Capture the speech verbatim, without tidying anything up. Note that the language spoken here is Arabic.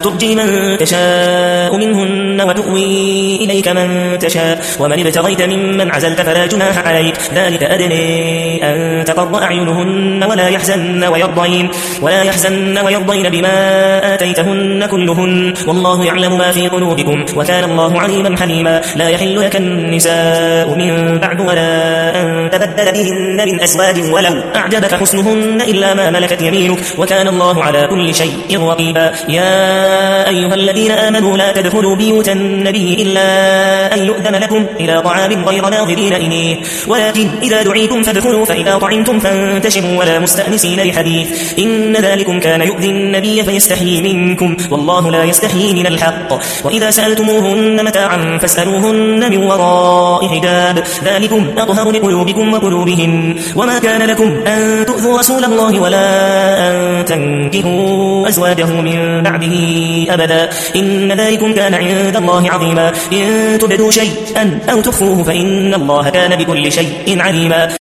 ترجي من تشاء منهن وتؤوي إليك من تشاء ومن ابتغيت ممن عزلت فلا جناح عليك ذلك أدني أن تقر أعينهن ولا يحزن ويرضين ولا يحزن ويرضين بما آتيتهن كلهن والله يعلم ما في قلوبكم وكان الله عليما حليما. لا يحل لك النساء من بعد ولا أن تبدل بهن من أزواج ولو أعجبك حسنهن إلا ما ملكت يمينك وكان الله على كل شيء رقيبا. يا أيها الذين آمنوا لا تدخلوا بيوت النبي إلا أن يؤذن لكم إلى طعام غير ناظرين إليه ولكن إذا دعيتم فادخلوا فإذا طعمتم فانتشروا ولا مستأنسين لحديث إن ذلكم كان يؤذي النبي فيستحيي منكم والله لا يستحيي من الحق. وإذا سألتموهن متاعا فاسألوهن من وراء حجاب ذلكم أطهر لقلوبكم وقلوبهن. وما كان لكم أن تؤذوا رسول الله ولا أن تنكحوا أزواجه من بعده أبدا إن ذلكم كان عند الله عظيما. إن تبدوا شيئا أو تخفوه فإن الله كان بكل شيء عليما.